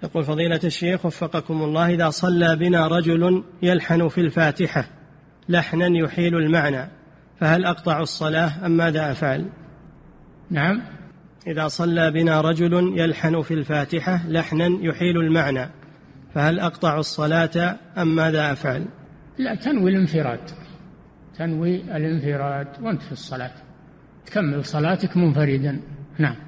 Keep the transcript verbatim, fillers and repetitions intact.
يقول فضيلة الشيخ وفقكم الله، إذا صلى بنا رجل يلحن في الفاتحة لحنا يحيل المعنى فهل أقطع الصلاة أم ماذا أفعل؟ نعم. إذا صلى بنا رجل يلحن في الفاتحة لحنا يحيل المعنى فهل أقطع الصلاة أم ماذا أفعل؟ لا، تنوي الانفراد، تنوي الانفراد وأنت في الصلاة، تكمل صلاتك منفردا. نعم.